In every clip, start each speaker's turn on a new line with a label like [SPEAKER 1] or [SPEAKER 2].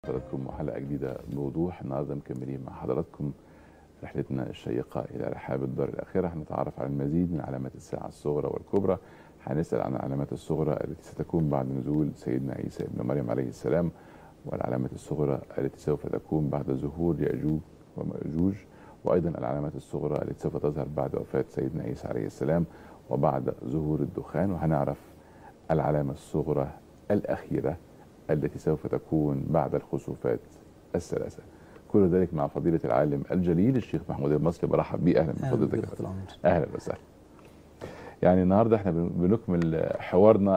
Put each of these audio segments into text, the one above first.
[SPEAKER 1] حضراتكم وحلقة جديدة بوضوح. النهارده مكملين مع حضراتكم رحلتنا الشيقة إلى رحاب الدار الآخرة. هنتعرف على المزيد من علامات الساعة الصغرى والكبرى. هنسأل عن العلامات الصغرى التي ستكون بعد نزول سيدنا عيسى ابن مريم عليه السلام، والعلامات الصغرى التي سوف تكون بعد ظهور يأجوج ومأجوج، وأيضا العلامات الصغرى التي سوف تظهر بعد وفاة سيدنا عيسى عليه السلام وبعد ظهور الدخان. وهنعرف العلامة الصغرى الأخيرة التي سوف تكون بعد الخسوفات الثلاثة. كل ذلك مع فضيلة العالم الجليل الشيخ محمود المصري. برحب بيه. أهلا بفضيلتك. أهلا وسهلا. يعني النهارده احنا بنكمل حوارنا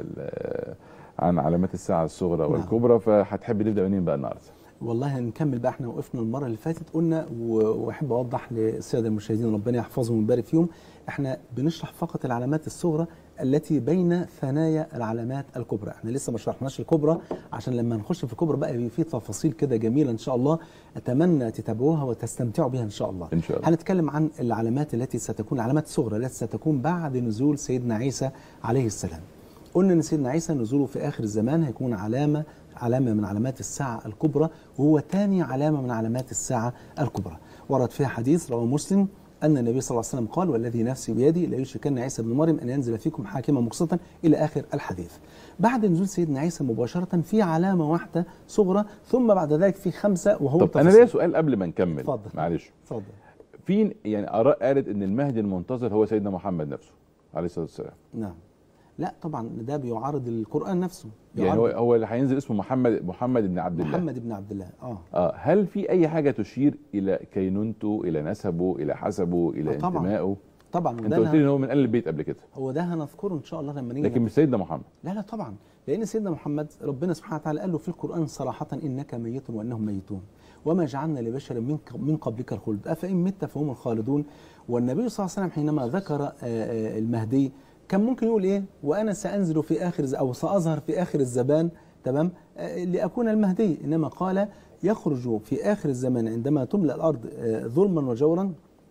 [SPEAKER 1] عن علامات الساعة الصغرى والكبرى، فهتحب نبدأ منين بقى النهارده؟
[SPEAKER 2] والله هنكمل بقى. احنا وقفنا المره اللي فاتت قلنا، واحب اوضح للساده المشاهدين ربنا يحفظهم ويبارك فيهم، احنا بنشرح فقط العلامات الصغرى التي بين ثنايا العلامات الكبرى. احنا لسه ما شرحناش الكبرى، عشان لما نخش في الكبرى بقى في تفاصيل كده جميله ان شاء الله، اتمنى تتابعوها وتستمتعوا بها ان شاء الله.
[SPEAKER 1] ان شاء الله.
[SPEAKER 2] هنتكلم عن العلامات التي ستكون العلامات الصغرى التي ستكون بعد نزول سيدنا عيسى عليه السلام. قلنا ان سيدنا عيسى نزوله في اخر الزمان هيكون علامه من علامات الساعة الكبرى، وهو ثاني علامة من علامات الساعة الكبرى. ورد فيها حديث رواه مسلم أن النبي صلى الله عليه وسلم قال: والذي نفسي بيدي لا يشركن عيسى ابن مريم أن ينزل فيكم حاكما مقسطا، إلى آخر الحديث. بعد نزول سيدنا عيسى مباشرة في علامة واحدة صغرى، ثم بعد ذلك في 5 وهو
[SPEAKER 1] طب أنا ليا سؤال قبل ما نكمل.
[SPEAKER 2] اتفضل.
[SPEAKER 1] معلش.
[SPEAKER 2] اتفضل.
[SPEAKER 1] في يعني آراء قالت إن المهدي المنتظر هو سيدنا محمد نفسه عليه الصلاة والسلام.
[SPEAKER 2] نعم. لا طبعا، ده بيعارض القرآن نفسه.
[SPEAKER 1] يعني هو اللي هينزل اسمه محمد بن عبد الله.
[SPEAKER 2] محمد بن عبد الله.
[SPEAKER 1] هل في أي حاجة تشير إلى كينونته، إلى نسبه، إلى حسبه، إلى انتمائه؟
[SPEAKER 2] طبعا.
[SPEAKER 1] انت قلت لي ان هو من اهل البيت قبل كده.
[SPEAKER 2] هو ده هنذكره ان شاء الله لما نيجي،
[SPEAKER 1] لكن مش سيدنا محمد.
[SPEAKER 2] لا طبعا، لان سيدنا محمد ربنا سبحانه وتعالى قال له في القران صراحه: انك ميت وانهم ميتون وما جعلنا لبشر من قبلك الخلد افان مت فهم الخالدون. والنبي صلى الله عليه وسلم حينما ذكر المهدي كان ممكن يقول ايه؟ وانا سانزل في اخر او ساظهر في اخر الزمان، تمام، لاكون المهدي. انما قال: يخرج في اخر الزمان عندما تملا الارض ظلما وجورا،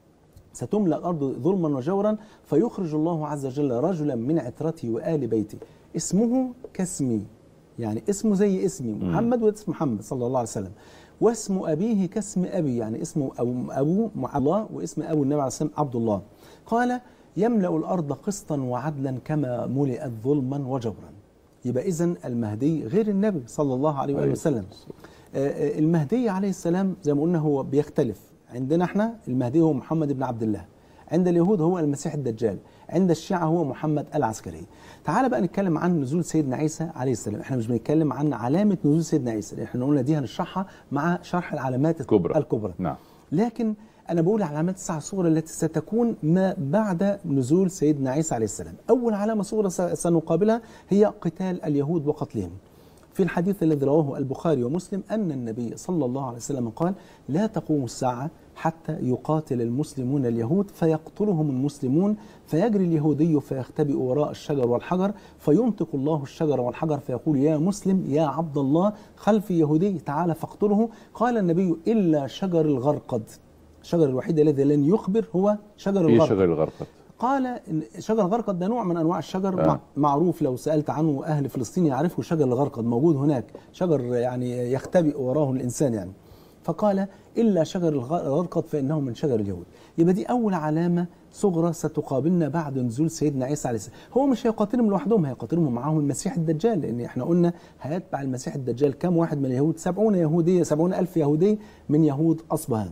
[SPEAKER 2] ستملأ الأرض ظلما وجورا، فيخرج الله عز وجل رجلا من عترتي وآل بيتي اسمه كاسمي، يعني اسمه زي اسمي محمد واسم محمد صلى الله عليه وسلم، واسم أبيه كاسم أبي، يعني اسمه أبو الله واسم أبو النبي عليه السلام عبد الله. قال: يملأ الأرض قسطا وعدلا كما ملئت ظلما وجورا. يبقى إذن المهدي غير النبي صلى الله عليه وآله وسلم. المهدي عليه السلام زي ما قلنا هو بيختلف. عندنا احنا المهدي هو محمد بن عبد الله، عند اليهود هو المسيح الدجال، عند الشيعة هو محمد العسكري. تعال بقى نتكلم عن نزول سيدنا عيسى عليه السلام. احنا مش بنتكلم عن علامة نزول سيدنا عيسى، احنا قلنا دي هنشرحها مع شرح العلامات الكبرى.
[SPEAKER 1] نعم.
[SPEAKER 2] لكن انا بقول علامات الساعة الصغرى التي ستكون ما بعد نزول سيدنا عيسى عليه السلام. اول علامة صغرى سنقابلها هي قتال اليهود وقتلهم. في الحديث الذي رواه البخاري ومسلم أن النبي صلى الله عليه وسلم قال: لا تقوم الساعة حتى يقاتل المسلمون اليهود فيقتلهم المسلمون، فيجري اليهودي فيختبئ وراء الشجر والحجر، فينطق الله الشجر والحجر فيقول: يا مسلم يا عبد الله خلف يهودي تعال فاقتله. قال النبي: إلا شجر الغرقد. الشجر الوحيد الذي لن يخبر هو شجر الغرقد.
[SPEAKER 1] إيه شجر الغرقد؟
[SPEAKER 2] قال شجر الغرقد ده نوع من انواع الشجر معروف، لو سالت عنه اهل فلسطين يعرفوا شجر الغرقد، موجود هناك، شجر يعني يختبئ وراه الانسان يعني. فقال: الا شجر الغرقد فانه من شجر اليهود. يبقى دي اول علامه صغرى ستقابلنا بعد نزول سيدنا عيسى عليه السلام. هو مش هيقاتلهم لوحدهم، هيقاتلهم معاهم المسيح الدجال، لان احنا قلنا هيتبع المسيح الدجال كم واحد من اليهود؟ 70,000 يهودي من يهود اصبهان.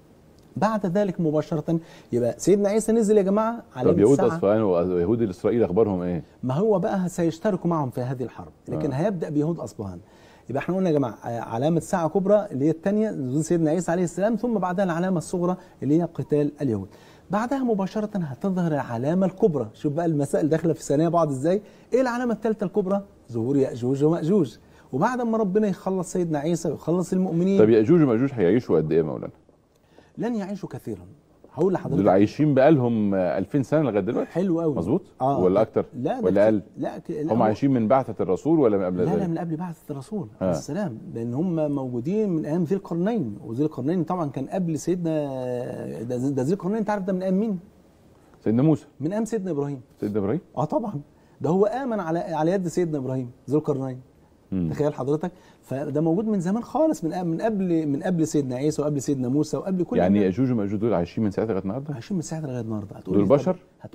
[SPEAKER 2] بعد ذلك مباشرة يبقى سيدنا عيسى نزل يا جماعة على
[SPEAKER 1] طب يهود أصفهان ويهود الإسرائيل أخبارهم إيه؟
[SPEAKER 2] ما هو بقى سيشتركوا معهم في هذه الحرب، لكن هيبدأ بيهود أصفهان. يبقى احنا قلنا يا جماعة علامة ساعة كبرى اللي هي الثانية نزول سيدنا عيسى عليه السلام، ثم بعدها العلامة الصغرى اللي هي قتال اليهود. بعدها مباشرة هتظهر العلامة الكبرى. شوف بقى المسائل داخلة في ثانية بعض ازاي. ايه العلامة الثالثة الكبرى؟ ظهور يأجوج ومأجوج. وبعد ما ربنا يخلص سيدنا عيسى ويخلص المؤمنين.
[SPEAKER 1] طب يأجوج ومأجوج هيعيشوا قد ايه يا مولانا؟
[SPEAKER 2] لن يعيشوا كثيرا. هقول لحضرتك
[SPEAKER 1] دول عايشين بقالهم 2000 سنه لغايه دلوقتي.
[SPEAKER 2] حلو قوي.
[SPEAKER 1] مظبوط. ولا اكتر؟
[SPEAKER 2] لا
[SPEAKER 1] ولا اقل؟
[SPEAKER 2] لا
[SPEAKER 1] هم عايشين من بعثه الرسول ولا من قبل ذلك؟
[SPEAKER 2] لا من قبل بعثه الرسول عليه السلام، لان هم موجودين من ايام ذي القرنين، وذي القرنين طبعا كان قبل سيدنا ده ذي القرنين. انت عارف ده من ايام مين؟
[SPEAKER 1] سيدنا موسى.
[SPEAKER 2] من ايام سيدنا ابراهيم.
[SPEAKER 1] سيدنا ابراهيم؟
[SPEAKER 2] طبعا، ده هو امن على يد سيدنا ابراهيم ذو القرنين. تخيل حضرتك. فده موجود من زمان خالص، من قبل سيدنا عيسى وقبل سيدنا موسى وقبل كل
[SPEAKER 1] يعني ياجوج وماجوج دول عايشين من ساعتها لغايه النهارده؟
[SPEAKER 2] عايشين من ساعتها لغايه النهارده. هتقول
[SPEAKER 1] دول بشر؟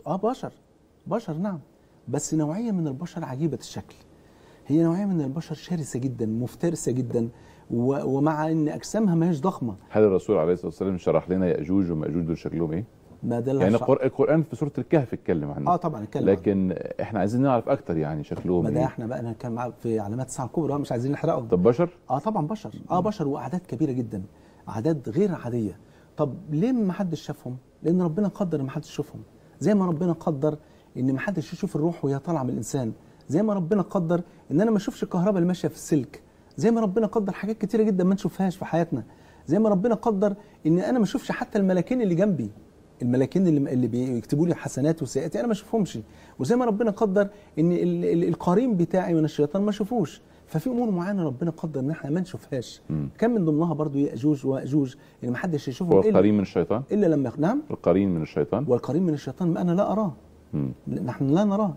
[SPEAKER 2] بشر نعم، بس نوعيه من البشر عجيبه الشكل. هي نوعيه من البشر شرسه جدا، مفترسه جدا، ومع ان اجسامها ما هيش ضخمه.
[SPEAKER 1] هل الرسول عليه الصلاه والسلام شرح لنا ياجوج وماجوج دول شكلهم ايه؟
[SPEAKER 2] ما ده
[SPEAKER 1] يعني القرآن في سورة الكهف اتكلم عنه.
[SPEAKER 2] طبعا اتكلم
[SPEAKER 1] لكن احنا عايزين نعرف اكتر يعني شكلهم
[SPEAKER 2] ما ده
[SPEAKER 1] ايه.
[SPEAKER 2] احنا بقى نتكلم في علامات الساعه الكبرى، مش عايزين نحرقهم.
[SPEAKER 1] طب بشر؟
[SPEAKER 2] طبعا بشر. بشر واعداد كبيره جدا، اعداد غير عاديه. طب ليه ما حدش شافهم؟ لان ربنا قدر ان ما حدش يشوفهم، زي ما ربنا قدر ان ما حدش يشوف الروح وهي طالعه من الانسان، زي ما ربنا قدر ان انا ما اشوفش الكهرباء اللي ماشيه في السلك، زي ما ربنا قدر حاجات كتيره جدا ما نشوفهاش في حياتنا، زي ما ربنا قدر ان انا ما اشوفش حتى الملاكين اللي جنبي، الملاكين اللي بيكتبوا لي حسنات وسيئات انا ما اشوفهمش، وزي ما ربنا قدر ان القرين بتاعي من الشيطان ما اشوفوش. ففي امور معينه ربنا قدر ان احنا ما نشوفهاش. كان من ضمنها برضو ياجوج وماجوج اللي ما حدش يشوفهم
[SPEAKER 1] القرين من الشيطان
[SPEAKER 2] الا لما نعم
[SPEAKER 1] القرين من الشيطان.
[SPEAKER 2] والقرين من الشيطان ما انا لا اراه. نحن لا نراه.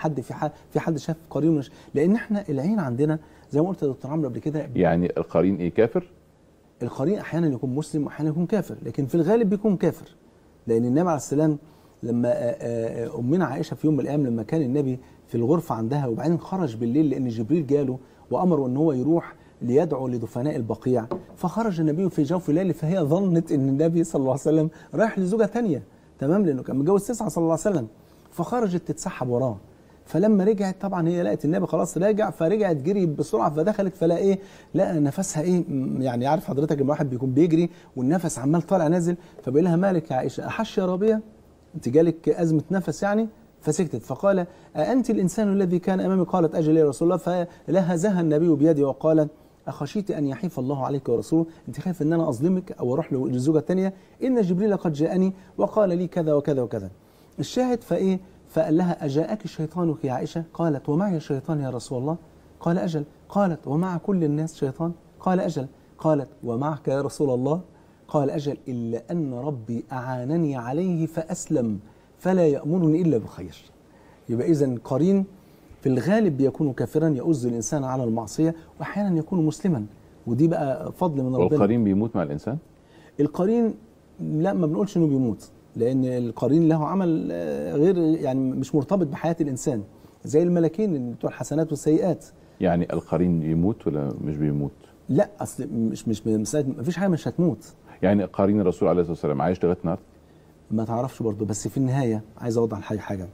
[SPEAKER 2] في حد شاف قرين من لان احنا العين عندنا زي ما قلت يا دكتور عمرو قبل كده. يعني
[SPEAKER 1] القرين ايه؟ كافر؟
[SPEAKER 2] القرين احيانا يكون مسلم واحيانا يكون كافر، لكن في الغالب بيكون كافر. لأن النبي عليه السلام لما أمنا عائشة في يوم من الأيام لما كان النبي في الغرفة عندها وبعدين خرج بالليل لأن جبريل جاله وأمره أن هو يروح ليدعو لدفناء البقيع، فخرج النبي في جوف الليل فهي ظنت أن النبي صلى الله عليه وسلم رايح لزوجة تانية، تمام، لأنه كان متجوز 9 صلى الله عليه وسلم، فخرجت تتسحب وراه. فلما رجعت طبعا هي لقت النبي خلاص راجع، فرجعت جري بسرعه، فدخلت فلا ايه، لقى نفسها ايه، يعني عارف حضرتك لما واحد بيكون بيجري والنفس عمال طالع نازل، فبيقول لها مالك يا عائشه، احش يا ربيع، انت جالك ازمه نفس يعني؟ فسكتت. فقال أأنت الانسان الذي كان امامي؟ قالت اجل يا رسول الله. فلهزها النبي بيده وقال اخشيت ان يحيف الله عليك ورسوله؟ انت خايف ان انا اظلمك او اروح للزوجه الثانيه؟ ان جبريل قد جاءني وقال لي كذا وكذا وكذا. الشاهد فايه، فقال لها أجاءك شيطانك يا عائشة؟ قالت ومعي شيطان يا رسول الله؟ قال أجل. قالت ومع كل الناس شيطان؟ قال أجل. قالت ومعك يا رسول الله؟ قال أجل، إلا أن ربي أعانني عليه فأسلم فلا يأمرني إلا بخير. يبقى إذن قرين في الغالب بيكون كافرا يؤذي الإنسان على المعصية، وأحيانا يكون مسلما، ودي بقى فضل من ربنا.
[SPEAKER 1] والقرين بيموت مع الإنسان؟
[SPEAKER 2] القرين لا، ما بنقولش إنه بيموت، لأن القرين له عمل غير يعني مش مرتبط بحياة الإنسان زي الملكين بتوع الحسنات والسيئات.
[SPEAKER 1] يعني القرين يموت ولا مش بيموت؟
[SPEAKER 2] لا، أصل مش ما فيش حاجة مش هتموت.
[SPEAKER 1] يعني قرين الرسول عليه الصلاة والسلام عايش لغاية النهارده؟
[SPEAKER 2] ما تعرفش برضه، بس في النهاية عايز أوضح حاجة.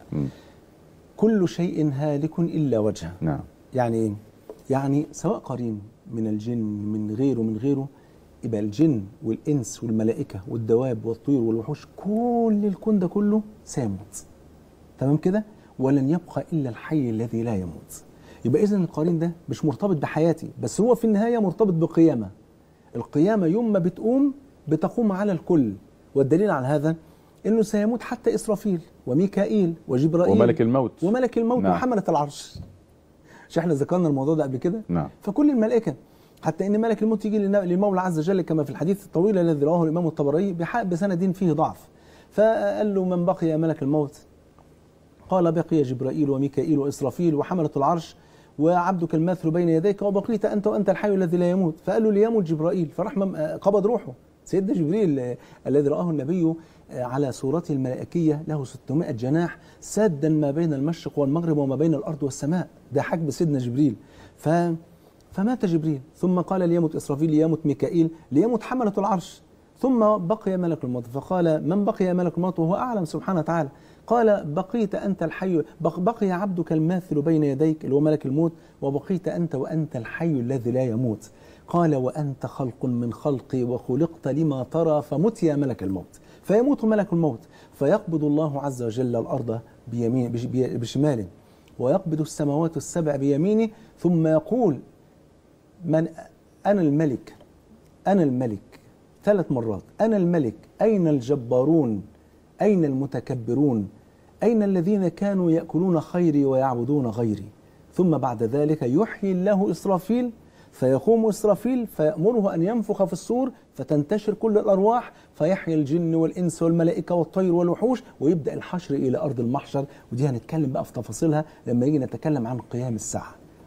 [SPEAKER 2] كل شيء هالك إلا وجهه.
[SPEAKER 1] نعم.
[SPEAKER 2] يعني إيه؟ يعني سواء قرين من الجن من غيره يبقى الجن والإنس والملائكة والدواب والطير والوحوش كل الكون ده كله سيموت، تمام كده، ولن يبقى إلا الحي الذي لا يموت. يبقى إذن القرين ده مش مرتبط بحياتي، بس هو في النهاية مرتبط بقيامة. القيامة يوم ما بتقوم على الكل، والدليل على هذا إنه سيموت حتى إسرافيل وميكائيل وجبرائيل
[SPEAKER 1] وملك الموت
[SPEAKER 2] نعم. وحملة العرش. مش احنا ذكرنا الموضوع ده قبل كده؟
[SPEAKER 1] نعم.
[SPEAKER 2] فكل الملائكة، حتى ان ملك الموت يجي للمولى عز وجل كما في الحديث الطويل الذي رواه الامام الطبري بسند فيه ضعف، فقال له من بقي يا ملك الموت؟ قال بقي جبرائيل وميكائيل واسرافيل وحملة العرش وعبدك الماثل بين يديك وبقيت انت وانت الحي الذي لا يموت. فقال له ليموت جبرائيل، فراح قبض روحه. سيدنا جبريل الذي رآه النبي على صورته الملائكية له 600 جناح سادا ما بين المشرق والمغرب وما بين الأرض والسماء، ده حجب سيدنا جبريل. فمات جبريل، ثم قال ليمت إسرافيل، ليمت ميكائيل، ليمت حملة العرش، ثم بقي ملك الموت. فقال من بقي ملك الموت وهو أعلم سبحانه وتعالى؟ قال بقيت أنت الحي، بقي عبدك الماثل بين يديك اللي هو ملك الموت، وبقيت أنت وأنت الحي الذي لا يموت. قال وأنت خلق من خلقي وخلقت لما ترى، فمت يا ملك الموت. فيموت ملك الموت، فيقبض الله عز وجل الأرض بشماله، ويقبض السماوات السبع بيمينه، ثم يقول من أنا الملك، أنا الملك 3 مرات، أنا الملك، أين الجبارون، أين المتكبرون، أين الذين كانوا يأكلون خيري ويعبدون غيري. ثم بعد ذلك يحيي الله إسرافيل، فيقوم إسرافيل فيأمره أن ينفخ في الصور فتنتشر كل الأرواح، فيحيي الجن والإنس والملائكة والطير والوحوش، ويبدأ الحشر إلى أرض المحشر. ودي هنتكلم بقى في تفاصيلها لما يجي نتكلم عن قيام الساعة.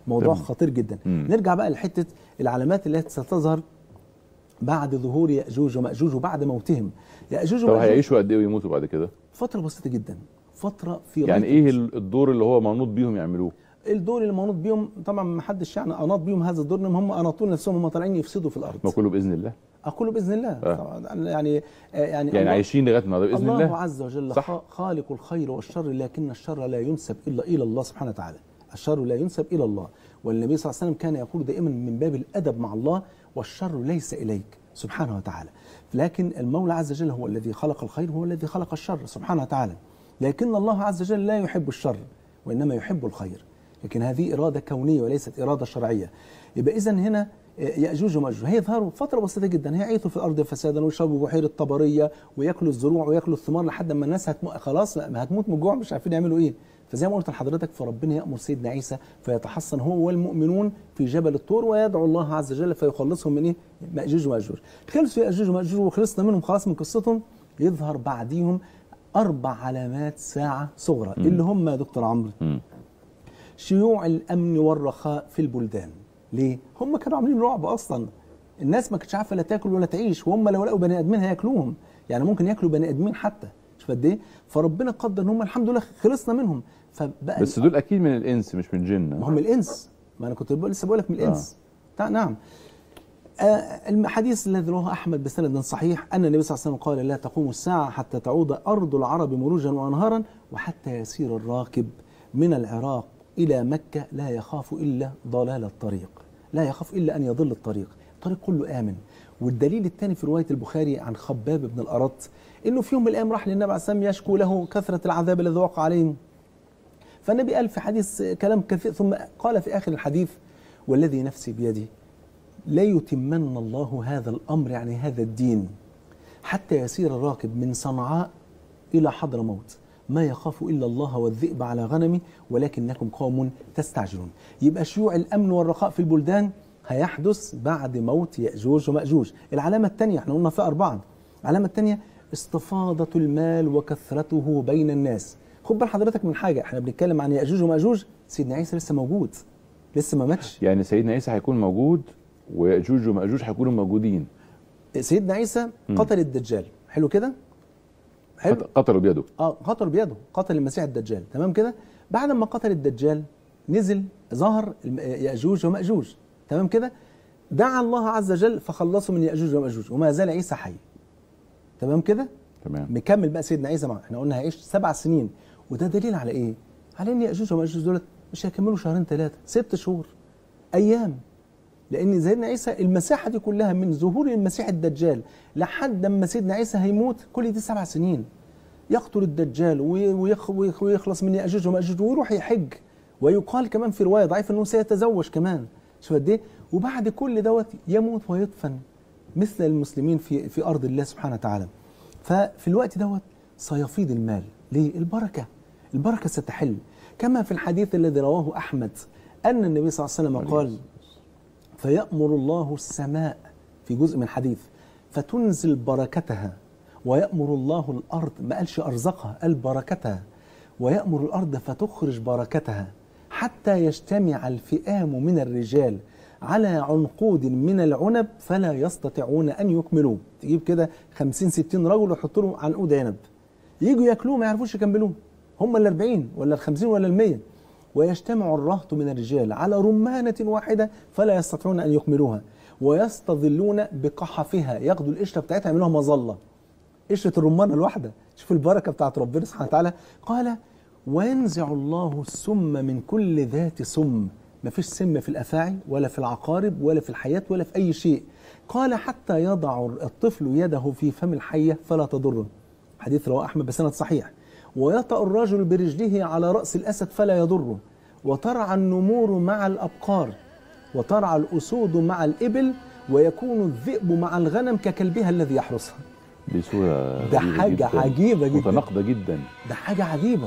[SPEAKER 2] موضوع
[SPEAKER 1] تمام.
[SPEAKER 2] خطير جدا. نرجع بقى لحته العلامات التي ستظهر بعد ظهور ياجوج وماجوج وبعد موتهم. ياجوج
[SPEAKER 1] طب
[SPEAKER 2] وماجوج
[SPEAKER 1] هيعيشوا قد ايه ويموتوا بعد كده؟
[SPEAKER 2] فتره بسيطه جدا، فتره في
[SPEAKER 1] يعني
[SPEAKER 2] غاية
[SPEAKER 1] ايه الدور اللي هو منوط بيهم يعملوه؟
[SPEAKER 2] الدور اللي منوط بيهم طبعا ما حدش يعني اناط بيهم هذا الدور، انهم هم اناطوا نفسهم، هم طالعين يفسدوا في الارض.
[SPEAKER 1] ما كله باذن الله.
[SPEAKER 2] اقول باذن الله طبعا. يعني
[SPEAKER 1] يعني عايشين لغايه النهارده باذن الله.
[SPEAKER 2] الله عز وجل خالق الخير والشر، لكن الشر لا ينسب الا الى الله سبحانه وتعالى. الشر لا ينسب الى الله، والنبي صلى الله عليه وسلم كان يقول دائما من باب الادب مع الله: والشر ليس اليك سبحانه وتعالى. لكن المولى عز وجل هو الذي خلق الخير، هو الذي خلق الشر سبحانه وتعالى. لكن الله عز وجل لا يحب الشر وانما يحب الخير، لكن هذه اراده كونيه وليست اراده شرعيه. يبقى اذا هنا ياجوج وماجوج هيظهروا فتره بسيطه جدا، هيعيثوا في الارض فسادا ويشربوا بحيره طبريه وياكلوا الزروع وياكلوا الثمار لحد ما الناس خلاص هتموت من الجوع، مش عارفين يعملوا ايه. فزي ما قلت لحضرتك، فربنا يامر سيدنا عيسى فيتحصن هو والمؤمنون في جبل الطور، ويدعو الله عز وجل فيخلصهم من ايه؟ ماجوج وماجوج. خلصوا ياجوج وماجوج وخلصنا منهم خلاص من قصتهم. يظهر بعديهم 4 علامات ساعه صغرى اللي هم يا دكتور عمرو شيوع الامن والرخاء في البلدان. ليه؟ هم كانوا عاملين رعب اصلا، الناس ما كانتش عارفه لا تاكل ولا تعيش، وهم لو لقوا بني ادمين هياكلوهم، يعني ممكن ياكلوا بني ادمين حتى، شوف قد ايه. فربنا قدر ان هم الحمد لله خلصنا منهم. فبقى
[SPEAKER 1] بس دول اكيد من الانس مش من الجن.
[SPEAKER 2] ما هم الانس، ما انا كنت لسه بقول لك من الانس. نعم. الحديث الذي رواه احمد بسند صحيح ان النبي صلى الله عليه وسلم قال: لا تقوم الساعه حتى تعود ارض العرب مروجا وانهارا، وحتى يسير الراكب من العراق الى مكه لا يخاف الا ضلال الطريق، لا يخاف الا ان يضل الطريق كله امن. والدليل الثاني في روايه البخاري عن خباب بن الارت انه في يوم من الايام راح للنبي عليه الصلاه والسلام يشكو له كثره العذاب الذي وقع عليه، فالنبي قال في حديث كلام كثير، ثم قال في اخر الحديث: والذي نفسي بيده لا يتمن الله هذا الامر، يعني هذا الدين، حتى يسير الراكب من صنعاء الى حضرموت ما يخاف الا الله والذئب على غنمه ولكنكم قوم تستعجلون. يبقى شيوع الامن والرخاء في البلدان هيحدث بعد موت ياجوج وماجوج. العلامه الثانيه احنا قلنا في 4. العلامه الثانيه استفاضه المال وكثرته بين الناس. خد بال حضرتك من حاجه، احنا بنتكلم عن ياجوج وماجوج، سيدنا عيسى لسه موجود، لسه ما ماتش.
[SPEAKER 1] يعني سيدنا عيسى هيكون موجود ويأجوج ومأجوج هيكونوا موجودين.
[SPEAKER 2] سيدنا عيسى قتل الدجال، حلو كده؟ حلو.
[SPEAKER 1] قتلوا بيده.
[SPEAKER 2] قتل بيده، قتل المسيح الدجال، تمام كده؟ بعد ما قتل الدجال نزل ظهر يأجوج ومأجوج، تمام كده؟ دعا الله عز وجل فخلصوا من يأجوج ومأجوج، وما زال عيسى حي. تمام كده؟
[SPEAKER 1] تمام.
[SPEAKER 2] مكمل بقى سيدنا عيسى معه، احنا قلنا هيعيش 7 سنين، وده دليل على ايه؟ على ان يأجوج ومأجوج دولت مش هيكملوا 2-3، 6 شهور، ايام. لان سيدنا عيسى المساحه دي كلها من ظهور المسيح الدجال لحد ما سيدنا عيسى هيموت، كل دي 7 سنين. يقتل الدجال ويخلص من يأجوج ومأجوج ويروح يحج، ويقال كمان في روايه ضعيفه انه سيتزوج كمان، شوف قد ايه. وبعد كل دوت يموت ويدفن مثل المسلمين في ارض الله سبحانه وتعالى. ففي الوقت دوت سيفيض المال. ليه؟ البركه ستحل، كما في الحديث الذي رواه احمد ان النبي صلى الله عليه وسلم قال: فيأمر الله السماء، في جزء من الحديث، فتنزل بركتها، ويأمر الله الأرض، ما قالش أرزقها، قال بركتها، ويأمر الأرض فتخرج بركتها، حتى يجتمع الفئام من الرجال على عنقود من العنب فلا يستطيعون أن يكملوه. تجيب كده 50-60 رجل ويحطوا له عنقود عنب، يجوا ياكلوه ما يعرفوش يكملوه، هم ال40 ولا ال50 ولا ال100. ويجتمع الرهط من الرجال على رمانة واحدة فلا يستطيعون أن يكملوها، ويستظلون بقحفها، ياخدوا القشرة بتاعتها يعملوها مظلة، قشرة الرمانة الواحدة. شوف البركة بتاعت ربنا سبحانه وتعالى. قال: وينزع الله السم من كل ذات سم، ما فيش سم في الأفاعي ولا في العقارب ولا في الحياة ولا في أي شيء. قال: حتى يضع الطفل يده في فم الحية فلا تضره، حديث رواه أحمد بسند صحيح. ويطأ الرجل برجله على رأس الأسد فلا يضره، وترعى النمور مع الأبقار، وترعى الأسود مع الإبل، ويكون الذئب مع الغنم ككلبها الذي يحرسها.
[SPEAKER 1] دي صورة
[SPEAKER 2] ده حاجة جداً. عجيبة جدا،
[SPEAKER 1] متناقضة جدا،
[SPEAKER 2] ده حاجة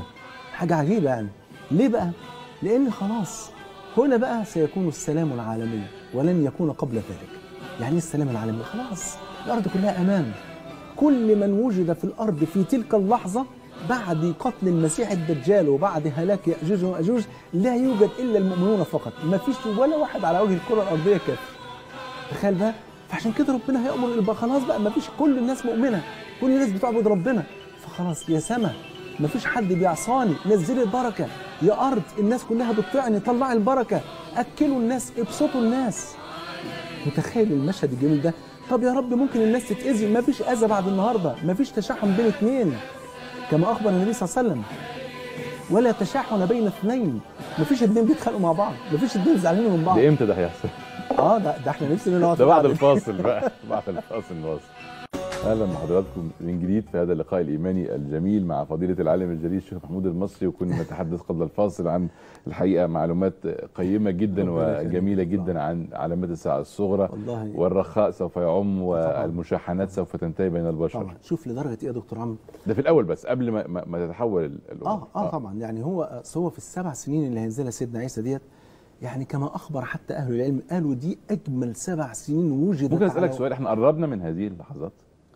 [SPEAKER 2] عجيبة يعني. ليه بقى؟ لأن خلاص هنا بقى سيكون السلام العالمي ولن يكون قبل ذلك. يعني السلام العالمي خلاص الأرض كلها أمان، كل من وجد في الأرض في تلك اللحظة بعد قتل المسيح الدجال وبعد هلاك يأجوج ومأجوج لا يوجد إلا المؤمنون فقط، ما فيش ولا واحد على وجه الكرة الأرضية كافر. تخيل بقى. فعشان كده ربنا هيأمر يبقى خلاص بقى ما فيش، كل الناس مؤمنة، كل الناس بتعبد ربنا، فخلاص يا سما ما فيش حد بيعصاني، نزلي البركة، يا أرض الناس كلها بتطيعني، طلعي البركة، أكلوا الناس، ابسطوا الناس. متخيل المشهد الجميل ده؟ طب يا رب ممكن الناس تتأذي، ما فيش أذى بعد النهاردة، ما فيش تشاحن بين اثنين كما أخبر النبي صلى الله عليه وسلم، ولا تشاحن بين اثنين، ما فيش اثنين بيتخانقوا مع بعض، ما فيش اثنين زعلانين من بعض.
[SPEAKER 1] ده امتى ده هيحصل؟
[SPEAKER 2] ده احنا نفسنا نقعد
[SPEAKER 1] ده بعد الفاصل بقى، بعد الفاصل نواصل. اهلا بحضراتكم من جديد في هذا اللقاء الايماني الجميل مع فضيله العالم الجليل الشيخ محمود المصري، وكنا نتحدث قبل الفاصل عن الحقيقه معلومات قيمه جدا وجميله جدا عن علامات الساعه الصغرى، والرخاء سوف يعم والمشاحنات سوف تنتهي بين البشر.
[SPEAKER 2] طبعا. شوف لدرجه ايه يا دكتور عمرو؟
[SPEAKER 1] ده في الاول بس قبل ما تتحول الامور.
[SPEAKER 2] طبعا. يعني هو في ال7 سنين اللي هينزلها سيدنا عيسى ديت، يعني كما اخبر حتى اهل العلم قالوا دي اجمل 7 سنين وجدت.
[SPEAKER 1] ممكن اسالك سؤال؟ احنا قربنا من هذه اللحظات؟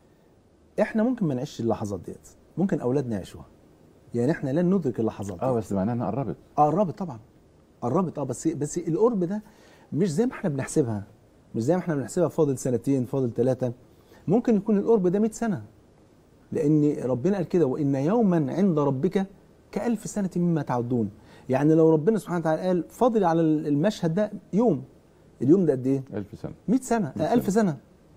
[SPEAKER 2] احنا ممكن ما نعيش اللحظات ديت، ممكن اولادنا يعيشوها، يعني احنا لن ندرك اللحظات دي.
[SPEAKER 1] بس معناها انها قربت.
[SPEAKER 2] قربت طبعا، قربت. بس القرب ده مش زي ما احنا بنحسبها، مش زي ما احنا بنحسبها فاضل 2 فاضل 3. ممكن يكون القرب ده 100 سنه، لان ربنا قال كده وان يوما عند ربك ك1000 سنه مما تعدون. يعني لو ربنا سبحانه وتعالى قال فاضل على المشهد ده يوم، اليوم ده قد ايه؟
[SPEAKER 1] 1000 سنه.
[SPEAKER 2] 100 سنه. 1000 سنه.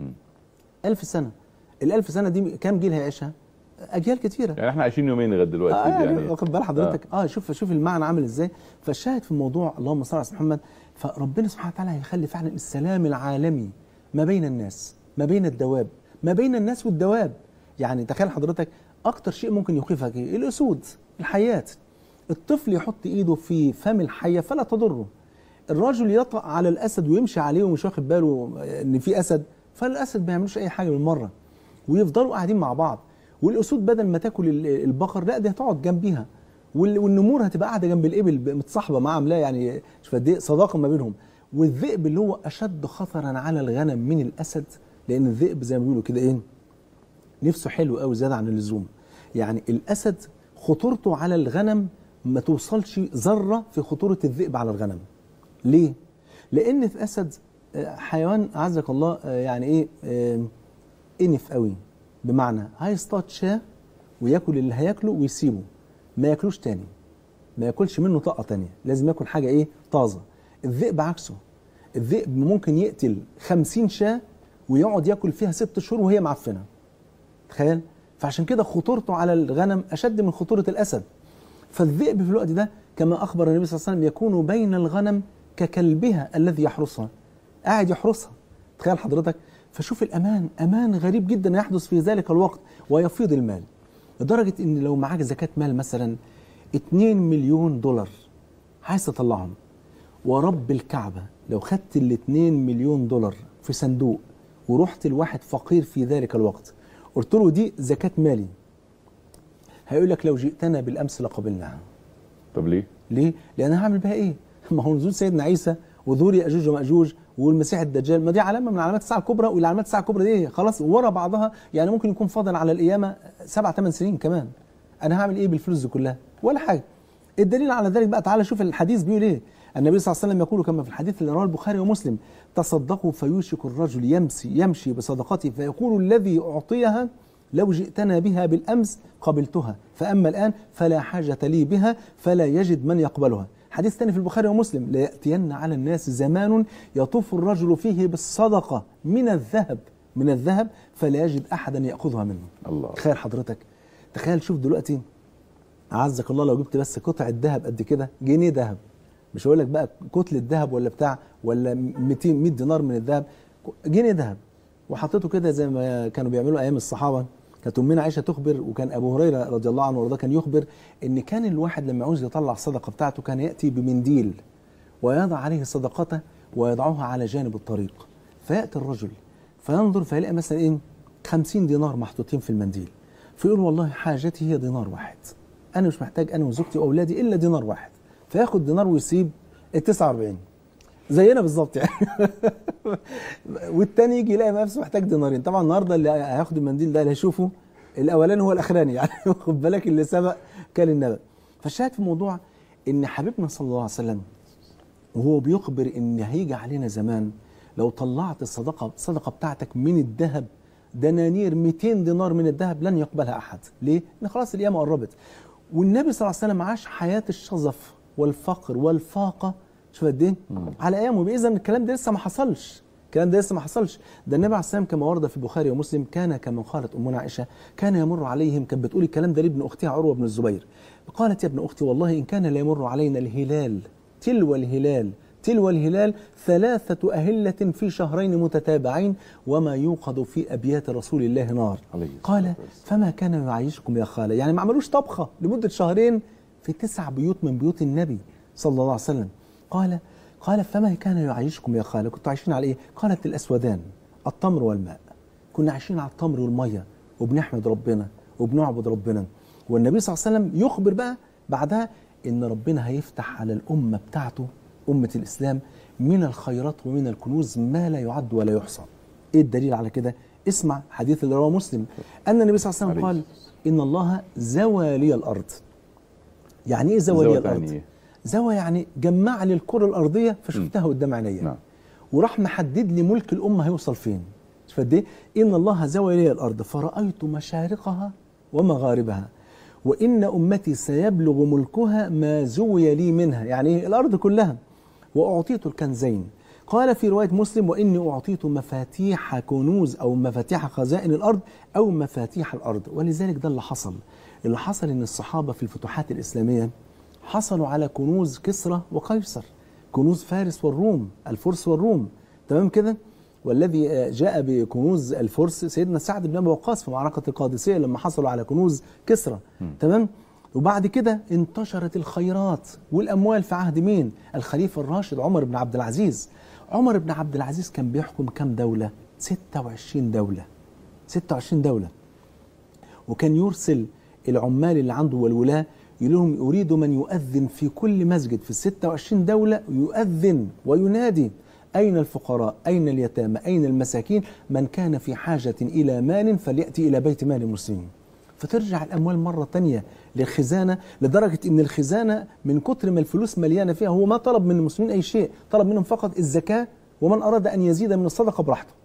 [SPEAKER 2] 1000 سنه. ال1000 سنه دي كام جيل هيعيشها؟ اجيال كتيره.
[SPEAKER 1] يعني احنا عايشين يومين لغايه دلوقتي.
[SPEAKER 2] يعني واخد بال حضرتك؟ شوف المعنى عامل ازاي. فالشاهد في الموضوع اللهم صل على محمد، فربنا سبحانه وتعالى هيخلي فعلا السلام العالمي ما بين الناس، ما بين الدواب، ما بين الناس والدواب. يعني تخيل حضرتك اكتر شيء ممكن يخيفك ايه؟ الاسود، الحيات. الطفل يحط ايده في فم الحيه فلا تضره. الرجل يطأ على الاسد ويمشي عليه ومش واخد باله ان في اسد، فالاسد ما يعملوش اي حاجه بالمره، ويفضلوا قاعدين مع بعض. والاسود بدل ما تاكل البقر لا، دي هتقعد جنبيها، والنمور هتبقى قاعده جنب الابل متصاحبه معاها، عاملاه يعني شوف قد ايه صداقه ما بينهم. والذئب اللي هو اشد خطرا على الغنم من الاسد، لان الذئب زي ما بيقولوا كده ايه، نفسه حلو قوي زياده عن اللزوم. يعني الاسد خطورته على الغنم ما توصلش ذره في خطوره الذئب على الغنم. ليه؟ لان الاسد حيوان اعزك الله يعني ايه، انف قوي، بمعنى هيصطاد شاه وياكل اللي هياكله ويسيبه، ما ياكلوش تاني، ما ياكلش منه طاقه تانيه، لازم ياكل حاجه ايه؟ طازه. الذئب عكسه، الذئب ممكن يقتل 50 شاه ويقعد ياكل فيها 6 شهور وهي معفنه. تخيل. فعشان كده خطورته على الغنم اشد من خطوره الاسد. فالذئب في الوقت ده كما اخبر النبي صلى الله عليه وسلم يكون بين الغنم ككلبها الذي يحرسها، قاعد يحرسها. تخيل حضرتك. فشوف الأمان، أمان غريب جدا يحدث في ذلك الوقت، ويفيض المال لدرجة إن لو معاك زكاة مال مثلا 2 مليون دولار عايز تطلعهم، ورب الكعبة لو خدت ال2 مليون دولار في صندوق ورحت لواحد فقير في ذلك الوقت قلت له دي زكاة مالي، هيقول لك لو جئتنا بالأمس لقبلناها.
[SPEAKER 1] طب ليه؟
[SPEAKER 2] ليه؟ لأن هعمل بها إيه؟ ما هو نزول سيدنا عيسى وظهور يأجوج ومأجوج والمسيح الدجال، ما دي علامه من علامات الساعه الكبرى، والعلامات الساعه الكبرى دي خلاص ورا بعضها، يعني ممكن يكون فاضل على القيامه 7 8 سنين كمان. انا هعمل ايه بالفلوس دي كلها؟ ولا حاجه. الدليل على ذلك بقى، تعالى شوف الحديث بيقول ايه. النبي صلى الله عليه وسلم يقول كما في الحديث اللي رواه البخاري ومسلم: تصدقوا فيوشك الرجل يمشي بصدقته فيقول الذي اعطيها لو جئتنا بها بالامس قبلتها، فاما الان فلا حاجه لي بها، فلا يجد من يقبلها. حديث ثاني في البخاري ومسلم: ليأتين على الناس زمان يطوف الرجل فيه بالصدقة من الذهب فلا يجد أحدا يأخذها منه.
[SPEAKER 1] الله.
[SPEAKER 2] تخيل حضرتك، تخيل شوف دلوقتي أعزك الله لو جبت بس قطعة ذهب قد كده، جنيه ذهب، مش هقول لك بقى كتلة ذهب ولا بتاع ولا 100 دينار من الذهب، جنيه ذهب، وحطيته كده زي ما كانوا بيعملوا أيام الصحابة. كانت أمنا عائشة تخبر، وكان أبو هريرة رضي الله عنه وارضاه كان يخبر إن كان الواحد لما عاوز يطلع الصدقة بتاعته كان يأتي بمنديل ويضع عليه صدقته ويضعها على جانب الطريق، فيأتي الرجل فينظر فيلاقي مثلا إيه 50 دينار محطوطين في المنديل، فيقول والله حاجتي هي دينار واحد، أنا مش محتاج أنا وزوجتي وأولادي إلا دينار واحد، فياخد دينار ويسيب ال49 زينا بالظبط يعني. والتاني يجي يلاقي نفسه محتاج دينارين. طبعا النهارده اللي هياخد المنديل ده اللي هيشوفه الاولاني هو الاخراني يعني خد بالك اللي سبق كان النبأ. فالشاهد في الموضوع ان حبيبنا صلى الله عليه وسلم وهو بيخبر ان هيجي علينا زمان لو طلعت الصدقه بتاعتك من الذهب دنانير 200 دينار من الذهب لن يقبلها احد. ليه؟ لان خلاص الايام قربت. والنبي صلى الله عليه وسلم عاش حياه الشظف والفقر والفاقه، شوف قد ايه؟ على ايامه. باذن الكلام ده لسه ما حصلش، الكلام ده لسه ما حصلش. ده النبي عليه السلام كما ورد في البخاري ومسلم كان كما قالت امنا عائشه كان يمر عليهم، كانت بتقول الكلام ده لابن اختها عروه بن الزبير، قالت يا ابن اختي والله ان كان لا يمر علينا الهلال تلو الهلال تلو الهلال 3 أهلة في شهرين متتابعين وما يوقد في أبيات رسول الله نار. قال فما كان يعيشكم يا خالة، يعني ما عملوش طبخة لمدة شهرين في 9 بيوت من بيوت النبي صلى الله عليه وسلم. قال فما كان يعيشكم يا خالة، كنتوا عايشين على إيه؟ قالت الأسودان التمر والماء، كنا عايشين على التمر والمية وبنحمد ربنا وبنعبد ربنا. والنبي صلى الله عليه وسلم يخبر بقى بعدها إن ربنا هيفتح على الأمة بتاعته أمة الإسلام من الخيرات ومن الكنوز ما لا يعد ولا يحصى. إيه الدليل على كده؟ اسمع حديث اللي رواه مسلم أن النبي صلى الله عليه وسلم قال إن الله زوى لي الأرض. يعني إيه زوى لي الأرض؟ زوى يعني جمع لي الكرة الأرضية فشفتها قدام عينيا، وراح محدد لي ملك الأمة هيوصل فين. شوف قد إيه؟ إن الله زوى لي الأرض فرأيت مشارقها ومغاربها وإن أمتي سيبلغ ملكها ما زوي لي منها، يعني الأرض كلها. وأعطيت الكنزين. قال في رواية مسلم وإني أعطيت مفاتيح كنوز أو مفاتيح خزائن الأرض أو مفاتيح الأرض. ولذلك ده اللي حصل إن الصحابة في الفتوحات الإسلامية حصلوا على كنوز كسرى وقيصر، كنوز فارس والروم، الفرس والروم، تمام كده. والذي جاء بكنوز الفرس سيدنا سعد بن أبي وقاص في معركة القادسية لما حصلوا على كنوز كسرى، تمام. وبعد كده انتشرت الخيرات والأموال في عهد مين؟ الخليفة الراشد عمر بن عبد العزيز. عمر بن عبد العزيز كان بيحكم كم دولة؟ 26 دولة، 26 دولة. وكان يرسل العمال اللي عنده والولاة يقول لهم أريد من يؤذن في كل مسجد في 26 دولة، يؤذن وينادي أين الفقراء؟ أين اليتامى؟ أين المساكين؟ من كان في حاجة إلى مال فليأتي إلى بيت مال المسلمين. فترجع الأموال مرة تانية للخزانة، لدرجة إن الخزانة من كتر ما الفلوس مليانة فيها هو ما طلب من المسلمين أي شيء، طلب منهم فقط الزكاة ومن أراد أن يزيد من الصدقة براحته.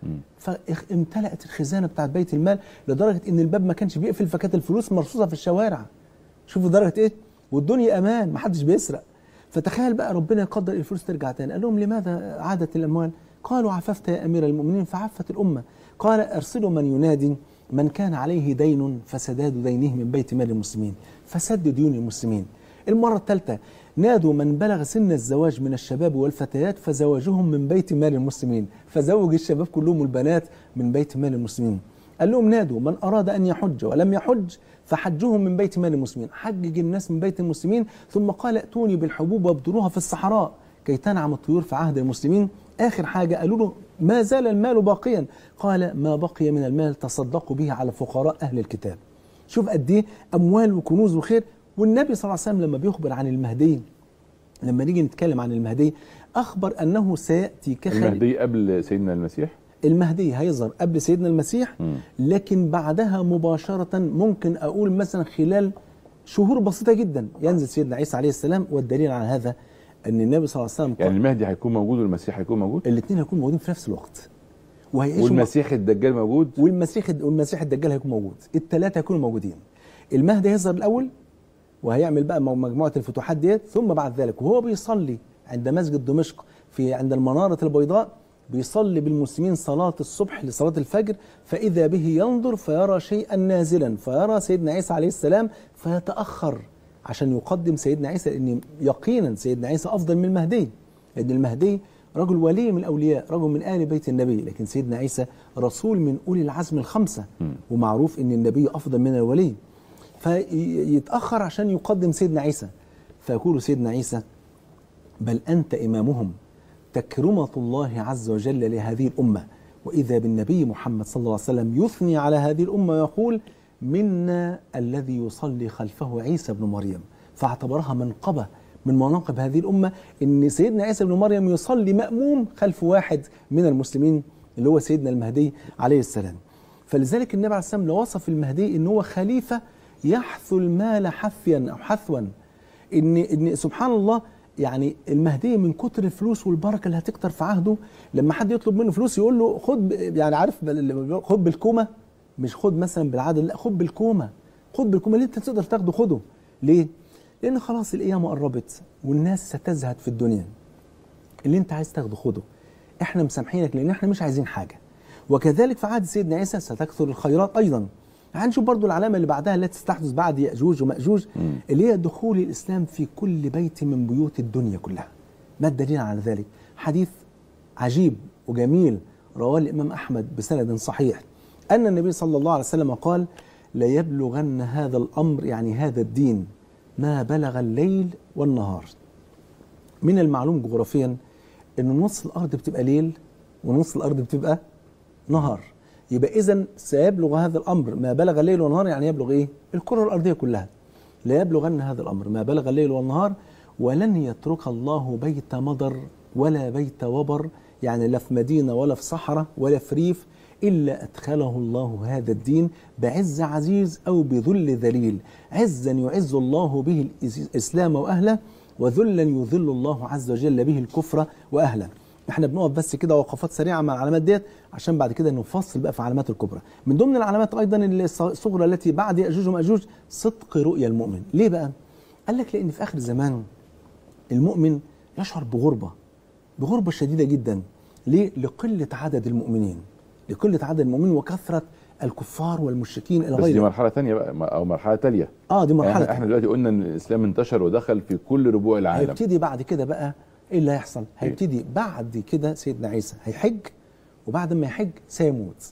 [SPEAKER 2] فامتلأت الخزانة بتاعت بيت المال لدرجة إن الباب ما كانش بيقفل فكانت الفلوس مرصوصة في الشوارع. شوفوا درجة إيه؟ والدنيا أمان، ما حدش بيسرق. فتخيل بقى ربنا يقدر الفلوس ترجع تاني. قال لهم لماذا عادت الأموال؟ قالوا عففت يا أمير المؤمنين فعفت الأمة. قال أرسلوا من ينادي من كان عليه دين فسداد دينه من بيت مال المسلمين، فسد ديون المسلمين. المرة الثالثة نادوا من بلغ سن الزواج من الشباب والفتيات فزواجهم من بيت مال المسلمين، فزوج الشباب كلهم والبنات من بيت مال المسلمين. قال لهم نادوا من أراد أن يحج ولم يحج فحجهم من بيت مال المسلمين، حجج الناس من بيت المسلمين. ثم قال ائتوني بالحبوب وابذروها في الصحراء كي تنعم الطيور في عهد المسلمين. آخر حاجة قالوا له ما زال المال باقيا، قال ما بقي من المال تصدقوا به على فقراء أهل الكتاب. شوف قد ايه أموال وكنوز وخير. والنبي صلى الله عليه وسلم لما بيخبر عن المهدي، لما نيجي نتكلم عن المهدي أخبر أنه سيأتي كخليل.
[SPEAKER 1] المهدي قبل سيدنا المسيح؟
[SPEAKER 2] المهدي هيظهر قبل سيدنا المسيح، لكن بعدها مباشرة ممكن أقول مثلا خلال شهور بسيطة جدا ينزل سيدنا عيسى عليه السلام. والدليل على هذا أن النبي صلى الله عليه وسلم
[SPEAKER 1] يعني المهدي هيكون موجود والمسيح هيكون موجود؟
[SPEAKER 2] الاثنين هيكونوا موجودين في نفس الوقت.
[SPEAKER 1] والمسيح الدجال موجود؟
[SPEAKER 2] والمسيح الدجال هيكون موجود، الثلاثة هيكونوا موجودين. المهدي هيظهر الأول وهيعمل بقى مجموعة الفتوحات ديت، ثم بعد ذلك وهو بيصلي عند مسجد دمشق عند المنارة البيضاء بيصلي بالمسلمين صلاة الصبح لصلاة الفجر، فإذا به ينظر فيرى شيئا نازلا، فيرى سيدنا عيسى عليه السلام فيتأخر عشان يقدم سيدنا عيسى، لأن يقينا سيدنا عيسى أفضل من المهدي، لأن المهدي رجل ولي من الأولياء، رجل من آل بيت النبي، لكن سيدنا عيسى رسول من أولي العزم الخمسة، ومعروف أن النبي أفضل من الولي، فيتأخر عشان يقدم سيدنا عيسى. فيقول سيدنا عيسى بل أنت إمامهم، تكرمة الله عز وجل لهذه الأمة. وإذا بالنبي محمد صلى الله عليه وسلم يثني على هذه الأمة ويقول منا الذي يصلي خلفه عيسى بن مريم، فاعتبرها منقبة من مناقب هذه الأمة إن سيدنا عيسى بن مريم يصلي مأموم خلف واحد من المسلمين اللي هو سيدنا المهدي عليه السلام. فلذلك النبي عليه السلام وصف المهدي ان هو خليفه يحثو المال حثيا او حثوا، ان سبحان الله يعني المهدي من كتر الفلوس والبركه اللي هتكتر في عهده، لما حد يطلب منه فلوس يقول له خد، يعني عارف خد بالكومه، مش خد مثلا بالعدد، لا خد بالكومه، خد بالكومه اللي انت تقدر تاخده خده. ليه؟ لان خلاص القيامه قربت والناس ستزهد في الدنيا، اللي انت عايز تاخده خده، احنا مسامحينك لان احنا مش عايزين حاجه. وكذلك في عهد سيدنا عيسى ستكثر الخيرات ايضا. هنشوف برضو العلامه اللي بعدها التي ستحدث بعد ياجوج وماجوج، اللي هي دخول الاسلام في كل بيت من بيوت الدنيا كلها. ما الدليل على ذلك؟ حديث عجيب وجميل رواه الامام احمد بسند صحيح ان النبي صلى الله عليه وسلم قال: ليبلغن هذا الامر، يعني هذا الدين، ما بلغ الليل والنهار. من المعلوم جغرافيا ان نص الارض بتبقى ليل ونص الارض بتبقى نهار، يبقى اذا سيبلغ هذا الامر ما بلغ الليل والنهار، يعني يبلغ ايه؟ الكره الارضيه كلها. لا يبلغن هذا الامر ما بلغ الليل والنهار، ولن يترك الله بيت مضر ولا بيت وبر، يعني لا في مدينه ولا في صحراء ولا في ريف، الا ادخله الله هذا الدين بعز عزيز او بذل ذليل، عزا يعز الله به الاسلام واهله، وذلا يذل الله عز وجل به الكفر واهله. احنا بنقف بس كده وقفات سريعه مع العلامات ديت عشان بعد كده نفصل بقى في العلامات الكبرى. من ضمن العلامات ايضا الصغرى التي بعد ياجوج وماجوج صدق رؤيا المؤمن. ليه بقى؟ قال لك لان في اخر الزمان المؤمن يشعر بغربه شديده جدا. ليه؟ لقله عدد المؤمنين، لقله عدد المؤمنين وكثره الكفار والمشركين الى غيره.
[SPEAKER 1] بس دي مرحله ثانيه بقى او مرحله تاليه.
[SPEAKER 2] دي مرحله
[SPEAKER 1] يعني احنا دلوقتي قلنا ان الاسلام انتشر ودخل في كل ربوع العالم.
[SPEAKER 2] هيبتدي بعد كده بقى ايه اللي هيحصل؟ هيبتدي بعد كده سيدنا عيسى هيحج، وبعد ما يحج سيموت.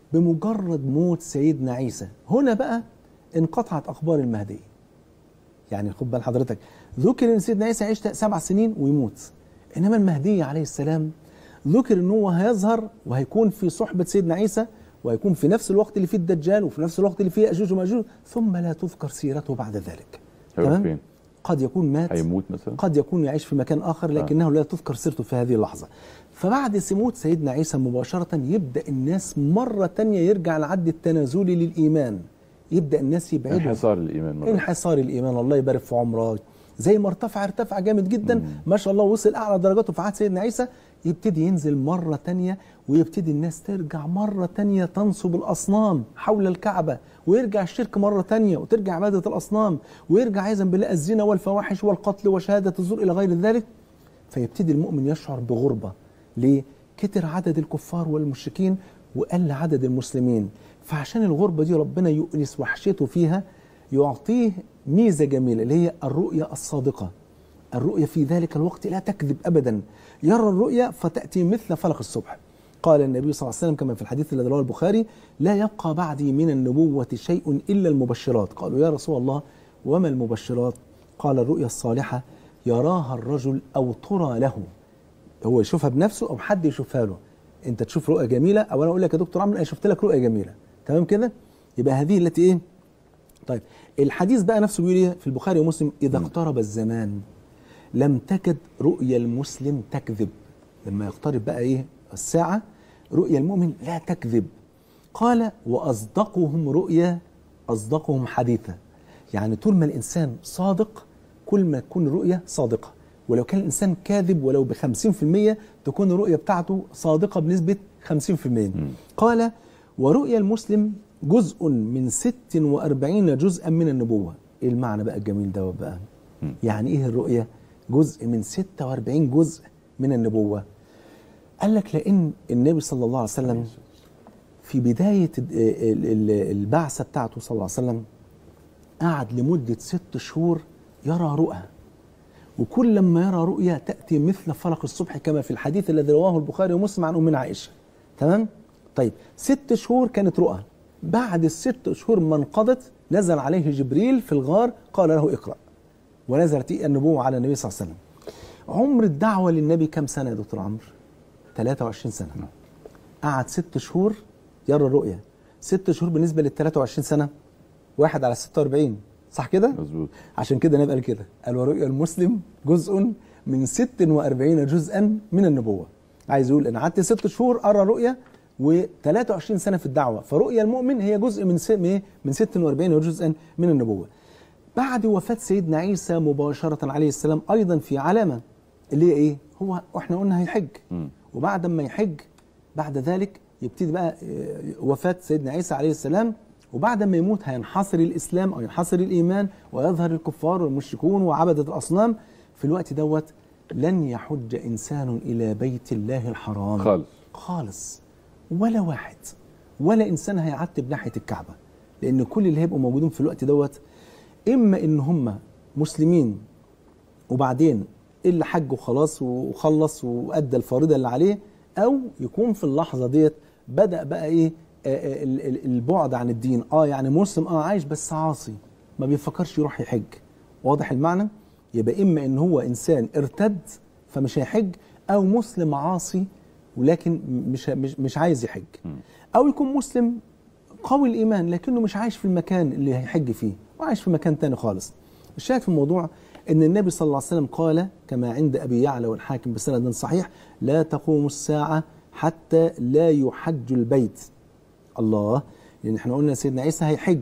[SPEAKER 2] بمجرد موت سيدنا عيسى هنا بقى انقطعت اخبار المهدي. يعني خد بال حضرتك، ذكر ان سيدنا عيسى يعيش 7 سنين ويموت، انما المهدي عليه السلام ذكر ان هو هيظهر وهيكون في صحبه سيدنا عيسى، وهيكون في نفس الوقت اللي فيه الدجال وفي نفس الوقت اللي فيه ياجوج وماجوج، ثم لا تذكر سيرته بعد ذلك.
[SPEAKER 1] تمام؟
[SPEAKER 2] قد يكون مات،
[SPEAKER 1] هيموت مثلا،
[SPEAKER 2] قد يكون يعيش في مكان آخر، لكنه لا تذكر سيرته في هذه اللحظة. فبعد موت سيدنا عيسى مباشرة يبدأ الناس مرة تانية يرجع العد التنازلي للإيمان، يبدأ الناس يبعدوا
[SPEAKER 1] انحصار الإيمان مرة.
[SPEAKER 2] انحصار الإيمان. الله يبارك في عمرك. زي ما ارتفع جامد جدا ما شاء الله، وصل أعلى درجاته في عهد سيدنا عيسى، يبتدي ينزل مرة تانية، ويبتدي الناس ترجع مرة تانية تنصب الأصنام حول الكعبة، ويرجع الشرك مرة تانية، وترجع عبادة الأصنام، ويرجع عياذا بالله الزنا والفواحش والقتل وشهادة الزور إلى غير ذلك. فيبتدي المؤمن يشعر بغربة. ليه؟ كتر عدد الكفار والمشركين وقل عدد المسلمين. فعشان الغربة دي ربنا يؤنس وحشته فيها، يعطيه ميزة جميلة اللي هي الرؤية الصادقة. الرؤية في ذلك الوقت لا تكذب أبدا، يرى الرؤيا فتأتي مثل فلق الصبح. قال النبي صلى الله عليه وسلم كما في الحديث الذي رواه البخاري: لا يبقى بعدي من النبوة شيء إلا المبشرات. قالوا يا رسول الله وما المبشرات؟ قال الرؤيا الصالحة يراها الرجل أو ترى له، هو يشوفها بنفسه أو حد يشوفها له. أنت تشوف رؤيا جميلة، أو أنا أقول لك يا دكتور عمرو أنا شفت لك رؤيا جميلة، تمام كده؟ يبقى هذه التي إيه؟ طيب الحديث بقى نفسه بيقول إيه في البخاري ومسلم: إذا اقترب الزمان لم تكد رؤيا المسلم تكذب. لما يقترب بقى إيه الساعة، رؤيا المؤمن لا تكذب. قال: وأصدقهم رؤيا أصدقهم حديثا. يعني طول ما الإنسان صادق كل ما تكون الرؤيا صادقة، ولو كان الإنسان كاذب ولو ب50% تكون الرؤيا بتاعته صادقة بنسبة 50%. قال: ورؤيا المسلم جزء من 46 جزءا من النبوة. إيه المعنى بقى الجميل ده بقى؟ يعني إيه الرؤيا جزء من 46 جزء من النبوة؟ قال لك لأن النبي صلى الله عليه وسلم في بداية البعثة بتاعته صلى الله عليه وسلم قعد لمدة 6 شهور يرى رؤى، وكل ما يرى رؤيا تأتي مثل فلق الصبح كما في الحديث الذي رواه البخاري ومسلم عن أمنا عائشة. تمام؟ طيب 6 شهور كانت رؤى. بعد ال6 شهور ما انقضت نزل عليه جبريل في الغار قال له اقرأ، ونزلت النبوة على النبي صلى الله عليه وسلم. عمر الدعوة للنبي كم سنة يا دكتور عمرو؟ 23 سنة. قعد 6 شهور يرى الرؤيا. 6 شهور بالنسبة لل 23 سنة 1 على 46، صح كده؟
[SPEAKER 1] مظبوط.
[SPEAKER 2] عشان كده النبي قال كده، قال: ورؤيا المسلم جزء من 46 جزءا من النبوة. عايز يقول أنا قعدت 6 شهور أرى رؤيا، و23 سنه في الدعوه، فرؤيا المؤمن هي جزء من 46 وجزءا من النبوه. بعد وفاه سيدنا عيسى مباشره عليه السلام ايضا في علامه اللي هي ايه؟ هو احنا قلنا هيحج، وبعد ما يحج بعد ذلك يبتدي بقى وفاه سيدنا عيسى عليه السلام، وبعد ما يموت هينحصر الاسلام او ينحصر الايمان ويظهر الكفار والمشركون وعبده الاصنام. في الوقت دوت لن يحج انسان الى بيت الله الحرام خالص ولا واحد، ولا انسان هيعتب ناحيه الكعبه، لان كل اللي هيبقوا موجودين في الوقت دوت اما ان هم مسلمين وبعدين اللي حج وخلاص وخلص وادى الفريضه اللي عليه، او يكون في اللحظه ديت بدا بقى ايه البعد عن الدين. يعني مسلم عايش بس عاصي ما بيفكرش يروح يحج. واضح المعنى؟ يبقى اما ان هو انسان ارتد فمش هيحج، او مسلم عاصي ولكن مش عايز يحج، او يكون مسلم قوي الايمان لكنه مش عايش في المكان اللي هيحج فيه وعايش في مكان تاني خالص. الشاهد في الموضوع ان النبي صلى الله عليه وسلم قال كما عند ابي يعلى والحاكم بسند صحيح: لا تقوم الساعه حتى لا يحج البيت. الله، لان احنا قلنا سيدنا عيسى هيحج،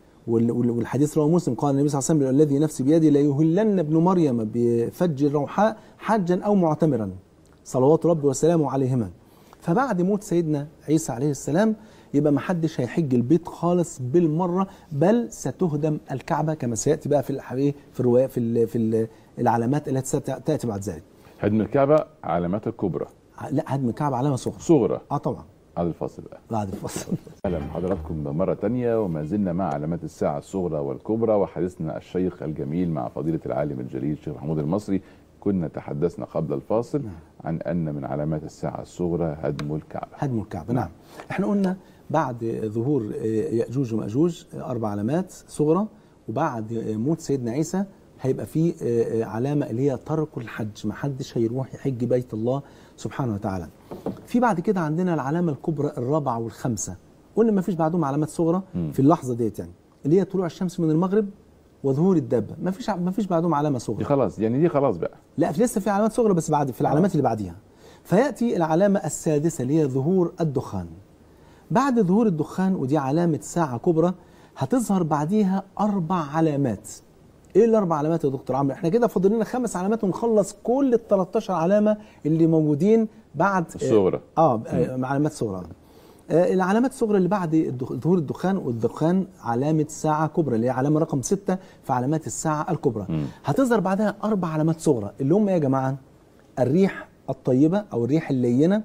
[SPEAKER 2] والحديث رواه مسلم قال النبي صلى الله عليه وسلم: الذي نفسي بيدي لا يهلن ابن مريم بفج الروحاء حجا او معتمرا صلوات ربي وسلامه عليهما. فبعد موت سيدنا عيسى عليه السلام يبقى ما حدش هيحج البيت خالص بالمره، بل ستهدم الكعبه كما سياتي بقى في الروايه في العلامات التي ستاتي بعد ذلك.
[SPEAKER 1] هدم الكعبه علامات الكبرى؟
[SPEAKER 2] لا، هدم الكعبه علامه صغرى. طبعا.
[SPEAKER 1] بعد الفاصل بقى.
[SPEAKER 2] بعد الفاصل.
[SPEAKER 1] اهلا بحضراتكم مرة تانية، وما زلنا مع علامات الساعة الصغرى والكبرى، وحديثنا الشيخ الجميل مع فضيلة العالم الجليل الشيخ محمود المصري. كنا تحدثنا قبل الفاصل عن أن من علامات الساعة الصغرى هدم الكعبة.
[SPEAKER 2] هدم الكعبة، نعم. احنا قلنا بعد ظهور يأجوج ومأجوج 4 علامات صغرى، وبعد موت سيدنا عيسى هيبقى في علامة اللي هي ترك الحج، ما حدش هيروح يحج بيت الله سبحانه وتعالى. في بعد كده عندنا العلامة الكبرى الرابعة والخامسة، قلنا ما فيش بعدهم علامات صغرى في اللحظة ديت، يعني اللي هي طلوع الشمس من المغرب وظهور الدابة، ما فيش بعدهم علامة صغرى.
[SPEAKER 1] دي خلاص، يعني دي خلاص بقى.
[SPEAKER 2] لا، لسه في علامات صغرى بس بعد في العلامات اللي بعديها. فيأتي العلامة السادسة اللي هي ظهور الدخان. بعد ظهور الدخان، ودي علامة ساعة كبرى، هتظهر بعديها 4 علامات. ايه ال4 علامات يا دكتور عمرو؟ احنا كده فاضل لنا 5 علامات ونخلص كل ال 13 علامة اللي موجودين بعد
[SPEAKER 1] الصغرى.
[SPEAKER 2] علامات صغرى. العلامات الصغرى اللي بعد ظهور الدخان، والدخان علامة ساعة كبرى اللي هي علامة رقم 6 في علامات الساعة الكبرى. هتظهر بعدها 4 علامات صغرى اللي هم يا جماعة: الريح الطيبة أو الريح اللينة،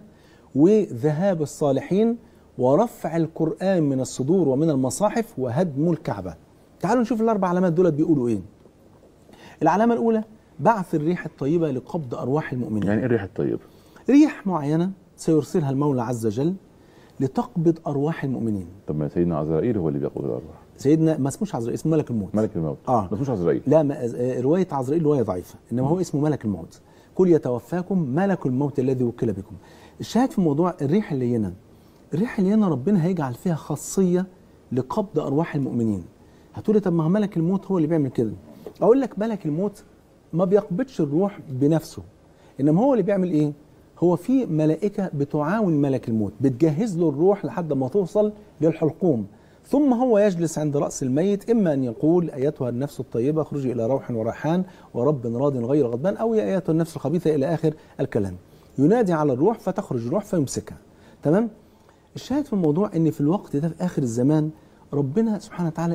[SPEAKER 2] وذهاب الصالحين، ورفع القرآن من الصدور ومن المصاحف، وهدم الكعبة. تعالوا نشوف ال4 علامات دول بيقولوا ايه. العلامة الأولى: بعث الريح الطيبة لقبض أرواح المؤمنين.
[SPEAKER 1] يعني ايه الريح الطيبة؟
[SPEAKER 2] ريح معينة سيرسلها المولى عز وجل لتقبض أرواح المؤمنين.
[SPEAKER 1] طب ما سيدنا عزرائيل هو اللي بيقبض الأرواح.
[SPEAKER 2] سيدنا ما اسموش عزرائيل، اسمه ملك الموت.
[SPEAKER 1] ملك الموت. ما اسموش عزرائيل.
[SPEAKER 2] لا، رواية عزرائيل رواية ضعيفة، إنما هو اسمه ملك الموت. قل يتوفاكم ملك الموت الذي وكل بكم. الشاهد في الموضوع الريح اللينة. الريح اللينة ربنا هيجعل فيها خاصية لقبض أرواح المؤمنين. هتقولي طب ما ملك الموت هو اللي بيعمل كده. أقول لك ملك الموت ما بيقبضش الروح بنفسه، إنما هو اللي بيعمل إيه؟ هو في ملائكة بتعاون ملك الموت، بتجهز له الروح لحد ما توصل للحلقوم، ثم هو يجلس عند رأس الميت، إما أن يقول: أيتها النفس الطيبة اخرجي إلى روح وريحان ورب راض غير غضبان، أو يا أيتها النفس الخبيثة إلى آخر الكلام. ينادي على الروح فتخرج الروح فيمسكها. تمام؟ الشاهد في الموضوع ان في الوقت ده في اخر الزمان ربنا سبحانه وتعالى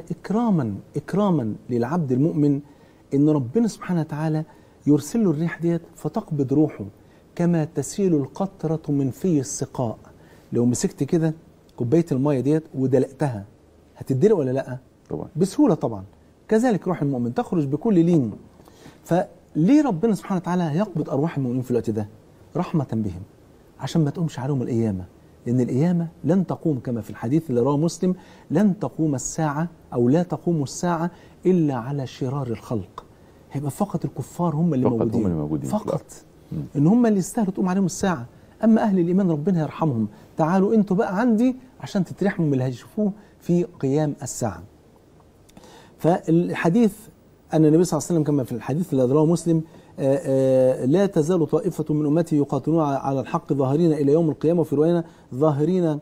[SPEAKER 2] اكراما للعبد المؤمن ان ربنا سبحانه وتعالى يرسل له الريح ديت فتقبض روحه كما تسيل القطرة من في السقاء. لو مسكت كده كوباية المية ديت ودلقتها هتدلق ولا لا؟
[SPEAKER 1] طبعا
[SPEAKER 2] بسهولة طبعا. كذلك روح المؤمن تخرج بكل لين. فليه ربنا سبحانه وتعالى يقبض أرواح المؤمنين في الوقت ده؟ رحمة بهم، عشان ما تقومش عليهم القيامة، لأن القيامة لن تقوم كما في الحديث اللي رواه مسلم: لن تقوم الساعة أو لا تقوم الساعة إلا على شرار الخلق. هيبقى فقط الكفار هم اللي موجودين فقط، إن هم اللي يستاهلوا تقوم عليهم الساعة. أما أهل الإيمان ربنا يرحمهم، تعالوا أنتوا بقى عندي عشان تترحموا من اللي هيشوفوه في قيام الساعة. فالحديث أن النبي صلى الله عليه وسلم كما في الحديث الذي رواه مسلم: لا تزال طائفة من أمتي يقاتلون على الحق ظاهرين إلى يوم القيامة، وفي رواية ظاهرين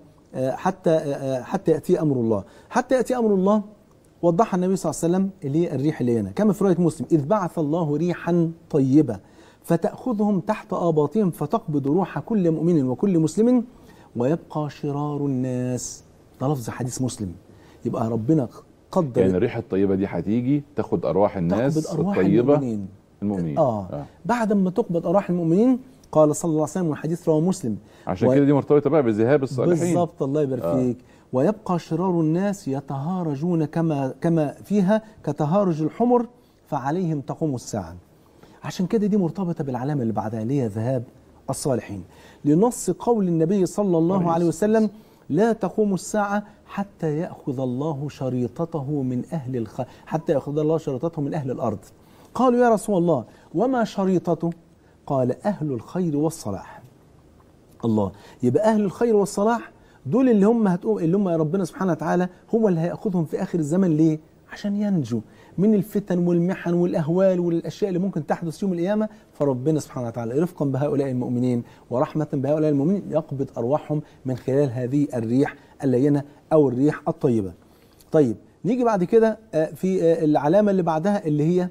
[SPEAKER 2] حتى يأتي أمر الله. حتى يأتي أمر الله وضحها النبي صلى الله عليه وسلم اللي هي الريح اللي هنا، كما في رواية مسلم: إذ بعث الله ريحا طيبة فتأخذهم تحت آباطهم فتقبض روح كل مؤمن وكل مسلم ويبقى شرار الناس. ده لفظ حديث مسلم. يبقى ربنا قدر
[SPEAKER 1] يعني الريحة الطيبة دي هتيجي تاخد أرواح الناس
[SPEAKER 2] تقبض أرواح
[SPEAKER 1] الطيبة
[SPEAKER 2] المؤمنين. بعد ما تقبض أرواح المؤمنين، قال صلى الله عليه وسلم والحديث رواه مسلم،
[SPEAKER 1] عشان كده دي مرتبطة بقى بذهاب الصالحين
[SPEAKER 2] بالظبط. الله يبارك فيك. ويبقى شرار الناس يتهارجون كما فيها كتهارج الحمر فعليهم تقوم الساعة. عشان كده دي مرتبطة بالعلامة اللي بعدها اللي هي ذهاب الصالحين، لنص قول النبي صلى الله عليه وسلم: لا تقوم الساعة حتى يأخذ الله شريطته من حتى يأخذ الله شريطته من أهل الأرض. قالوا يا رسول الله وما شريطته؟ قال: أهل الخير والصلاح. الله. يبقى أهل الخير والصلاح دول اللي هم ربنا سبحانه وتعالى هو اللي هيأخذهم في آخر الزمن. ليه؟ عشان ينجوا من الفتن والمحن والأهوال والأشياء اللي ممكن تحدث يوم القيامة. فربنا سبحانه وتعالى رفقا بهؤلاء المؤمنين ورحمة بهؤلاء المؤمنين يقبض أرواحهم من خلال هذه الريح اللينة أو الريح الطيبة. طيب نيجي بعد كده في العلامة اللي بعدها اللي هي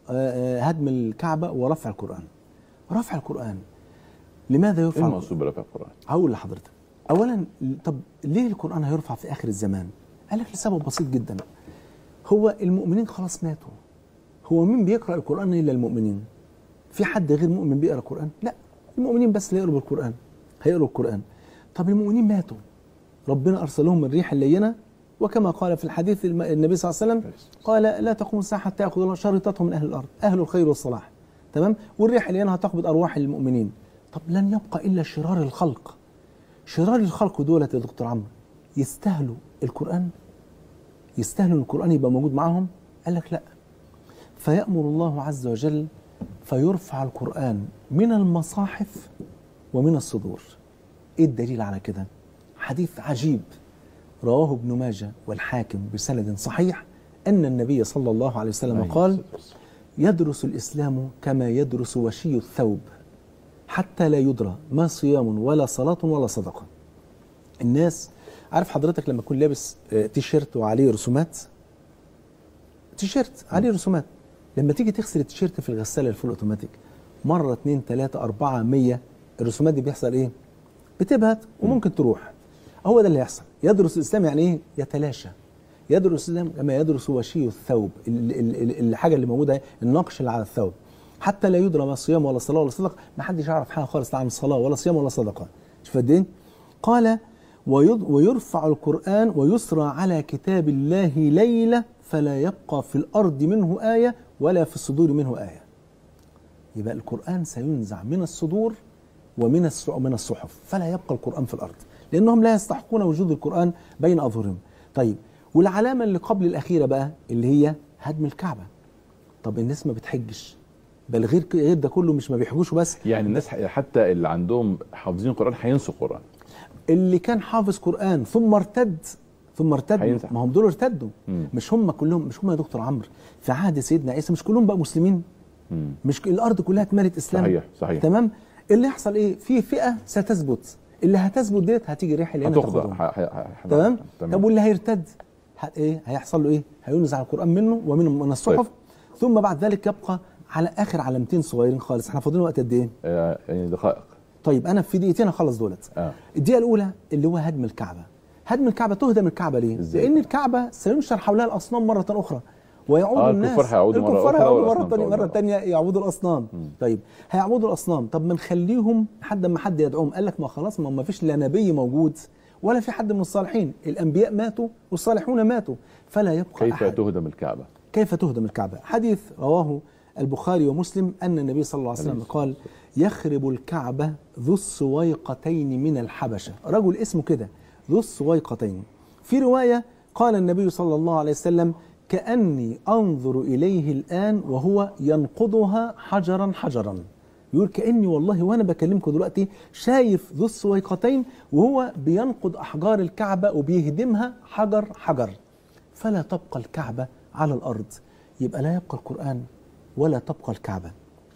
[SPEAKER 2] هدم الكعبة ورفع القرآن. رفع القرآن لماذا يرفع؟
[SPEAKER 1] ايه المقصود برفع القرآن؟
[SPEAKER 2] هقول لحضرتك. أولا، طب ليه القرآن هيرفع في آخر الزمان؟ قال لك لسبب بسيط جدا. هو المؤمنين خلاص ماتوا. هو مين بيقرأ القرآن إلا المؤمنين؟ في حد غير مؤمن بيقرأ القرآن؟ لا، المؤمنين بس اللي يقرأوا القرآن هيقرأوا القرآن. طب المؤمنين ماتوا، ربنا أرسل لهم الريح اللينة، وكما قال في الحديث النبي صلى الله عليه وسلم قال: لا تقوم الساعة حتى يأخذ الله شريطتهم من أهل الأرض، أهل الخير والصلاح. تمام؟ والريح اللينة هتقبض أرواح المؤمنين. طب لن يبقى إلا شرار الخلق. شرار الخلق دولة يا دكتور عمرو يستاهلوا القرآن؟ يستاهلوا القرآن يبقى موجود معهم؟ قال لك لا. فيأمر الله عز وجل فيرفع القرآن من المصاحف ومن الصدور. ايه الدليل على كده؟ حديث عجيب رواه ابن ماجه والحاكم بسند صحيح أن النبي صلى الله عليه وسلم قال: يدرس الإسلام كما يدرس وشي الثوب حتى لا يدرى ما صيام ولا صلاة ولا صدقة. الناس عارف حضرتك لما يكون لابس تيشيرت وعليه رسومات، تيشيرت عليه رسومات، لما تيجي تغسل التيشيرت في الغسالة الفول اوتوماتيك مرة 2 3 4 100، الرسومات دي بيحصل ايه؟ بتبهت وممكن تروح. هو ده اللي يحصل. يدرس الإسلام يعني ايه؟ يتلاشى. يدرس الإسلام كما يدرس وشي الثوب، الحاجة اللي موجودة، النقش اللي على الثوب، حتى لا يدرى ما صيام ولا صلاة ولا صدقة. ما حدش يعرف حاجة خالص عن صلاة ولا صيام ولا صدقة. شوف قد ايه؟ قال: ويرفع القرآن ويسرى على كتاب الله ليلة فلا يبقى في الأرض منه آية ولا في الصدور منه آية. يبقى القرآن سينزع من الصدور ومن الصحف، فلا يبقى القرآن في الأرض، لأنهم لا يستحقون وجود القرآن بين أظهرهم. طيب، والعلامة اللي قبل الأخيرة بقى اللي هي هدم الكعبة. طب الناس ما بتحجش، بل غير ده كله مش ما بيحجوش بس،
[SPEAKER 1] يعني الناس حتى اللي عندهم حافظين القرآن هينسوا القرآن.
[SPEAKER 2] اللي كان حافظ قرآن ثم ارتد ما هم دول ارتدوا. مش هم كلهم، مش هم يا دكتور عمرو في عهد سيدنا عيسى مش كلهم بقى مسلمين؟ مش الأرض كلها اتملت إسلام؟
[SPEAKER 1] صحيح.
[SPEAKER 2] تمام. اللي يحصل ايه؟ في فئة ستثبت، اللي هتثبت ديت هتيجي ريح اللي هنا تاخدهم. تمام. طب واللي هيرتد ايه هيحصل له؟ ايه؟ هينزع القرآن منه ومن الصحف. طيب. ثم بعد ذلك يبقى على آخر علامتين صغيرين خالص. احنا فاضلين وقت قد ايه؟
[SPEAKER 1] يعني دقائق.
[SPEAKER 2] طيب انا في دقيقتين اخلص دولت. الدقيقة الأولى اللي هو هدم الكعبة. هدم الكعبة، تهدم الكعبة ليه؟ لأن الكعبة سينشر حولها الأصنام مرة أخرى ويعود الناس،
[SPEAKER 1] الكفار هيعودوا
[SPEAKER 2] مرة ثانية يعبدوا الأصنام. طيب هيعبدوا الأصنام، طب ما نخليهم لحد ما حد يدعوهم. قال لك ما خلاص، ما فيش لا نبي موجود ولا في حد من الصالحين، الأنبياء ماتوا والصالحون ماتوا، فلا يبقى
[SPEAKER 1] كيف
[SPEAKER 2] أحد.
[SPEAKER 1] تهدم الكعبة؟
[SPEAKER 2] كيف تهدم الكعبة؟ حديث رواه البخاري ومسلم أن النبي صلى الله عليه وسلم قال: يخرب الكعبة ذو السويقتين من الحبشة. رجل اسمه كده ذو السويقتين. في رواية قال النبي صلى الله عليه وسلم: كأني أنظر إليه الآن وهو ينقضها حجرا حجرا. يقول كأني والله وأنا بكلمكم دلوقتي شايف ذو السويقتين وهو بينقض أحجار الكعبة وبيهدمها حجر حجر، فلا تبقى الكعبة على الأرض. يبقى لا يبقى القرآن ولا تبقى الكعبة.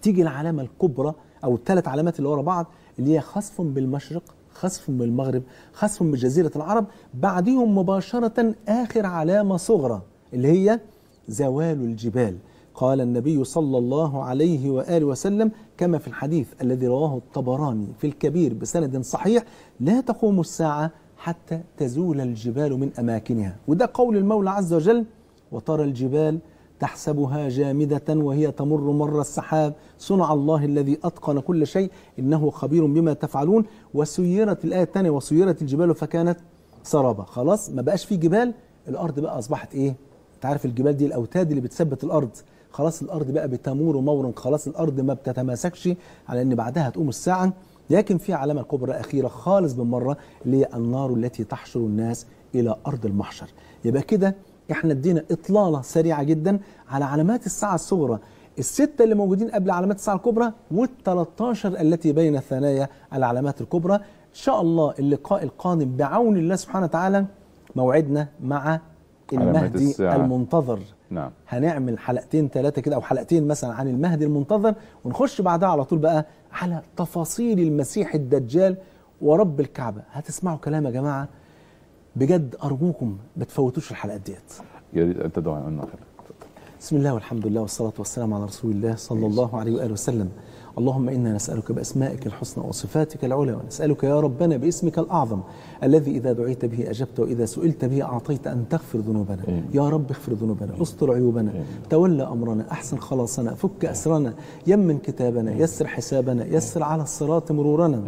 [SPEAKER 2] تيجي العلامة الكبرى أو الثلاث علامات اللي ورا بعض، اللي هي خسف بالمشرق، خسف بالمغرب، خسف بجزيرة العرب. بعدهم مباشرة آخر علامة صغرى اللي هي زوال الجبال. قال النبي صلى الله عليه وآله وسلم كما في الحديث الذي رواه الطبراني في الكبير بسند صحيح: لا تقوم الساعة حتى تزول الجبال من أماكنها. وده قول المولى عز وجل: وترى الجبال تحسبها جامدة وهي تمر مر السحاب صنع الله الذي أتقن كل شيء إنه خبير بما تفعلون. وسيرت الآية الثانية: وسيرت الجبال فكانت سرابا. خلاص ما بقاش في جبال، الأرض بقى أصبحت إيه؟ أنت عارف الجبال دي الأوتاد اللي بتثبت الأرض، خلاص الأرض بقى بتمور مورا، خلاص الأرض ما بتتماسكش على أن بعدها تقوم الساعة. لكن في علامة كبرى أخيرة خالص بالمرة، اللي هي النار التي تحشر الناس إلى أرض المحشر. يبقى كده احنا ادينا إطلالة سريعة جدا على علامات الساعة الصغرى، الستة اللي موجودين قبل علامات الساعة الكبرى، وال13 التي بين ثنايا العلامات الكبرى. إن شاء الله اللقاء القادم بعون الله سبحانه وتعالى موعدنا مع المهدي المنتظر.
[SPEAKER 1] نعم.
[SPEAKER 2] هنعمل حلقتين ثلاثة كده أو حلقتين مثلا عن المهدي المنتظر، ونخش بعدها على طول بقى على تفاصيل المسيح الدجال ورب الكعبة. هتسمعوا كلام يا جماعة بجد، أرجوكم ما تفوتوش الحلقات ديت.
[SPEAKER 1] يا ريت أنت دعاء عنا.
[SPEAKER 2] بسم الله والحمد لله والصلاة والسلام على رسول الله صلى الله عليه وآله وسلم. اللهم إنا نسألك بأسمائك الحسنى وصفاتك العلى، ونسألك يا ربنا باسمك الأعظم الذي إذا دعيت به أجبت وإذا سئلت به أعطيت أن تغفر ذنوبنا. يا رب اغفر ذنوبنا، استر عيوبنا، تولى أمرنا، أحسن خلاصنا، فك أسرنا، يمن كتابنا، يسر حسابنا، يسر على الصراط مرورنا.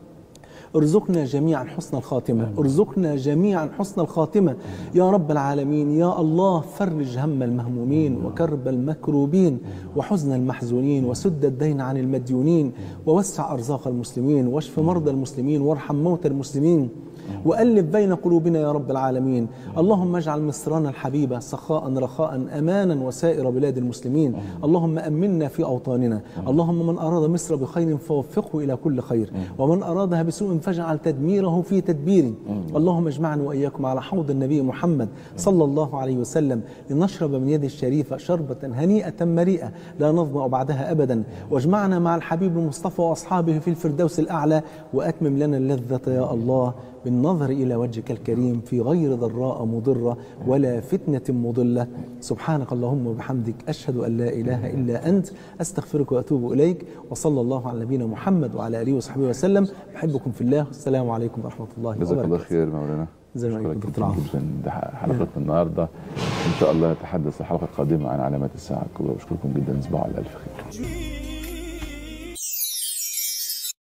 [SPEAKER 2] ارزقنا جميعا حسن الخاتمة، ارزقنا جميعا حسن الخاتمة يا رب العالمين. يا الله فرج هم المهمومين وكرب المكروبين وحزن المحزونين، وسد الدين عن المديونين، ووسع أرزاق المسلمين، واشف مرضى المسلمين، وارحم موتى المسلمين، وألف بين قلوبنا يا رب العالمين. اللهم اجعل مصرنا الحبيبة سخاء رخاء أمانا وسائر بلاد المسلمين. اللهم أمنا في أوطاننا. اللهم من أراد مصر بخير فوفقه إلى كل خير، ومن أرادها بسوء فاجعل تدميره في تدبيره. اللهم اجمعنا وإياكم على حوض النبي محمد صلى الله عليه وسلم لنشرب من يده الشريفة شربة هنيئة مريئة لا نظمأ بعدها أبدا. واجمعنا مع الحبيب المصطفى وأصحابه في الفردوس الأعلى، وأتمم لنا اللذة يا الله بالنظر إلى وجهك الكريم في غير ضراء مضرة ولا فتنة مضلة. سبحانك اللهم وبحمدك، أشهد أن لا إله إلا أنت، أستغفرك وأتوب إليك. وصلى الله على نبينا محمد وعلى آله وصحبه وسلم. أحبكم في الله، والسلام عليكم ورحمة الله وبركاته.
[SPEAKER 1] جزاك الله خير مولانا. ده حلقة النهاردة إن شاء الله نتحدث الحلقة القادمة عن علامات الساعة الكبرى. بشكركم جدا، تصبحوا على ألف خير.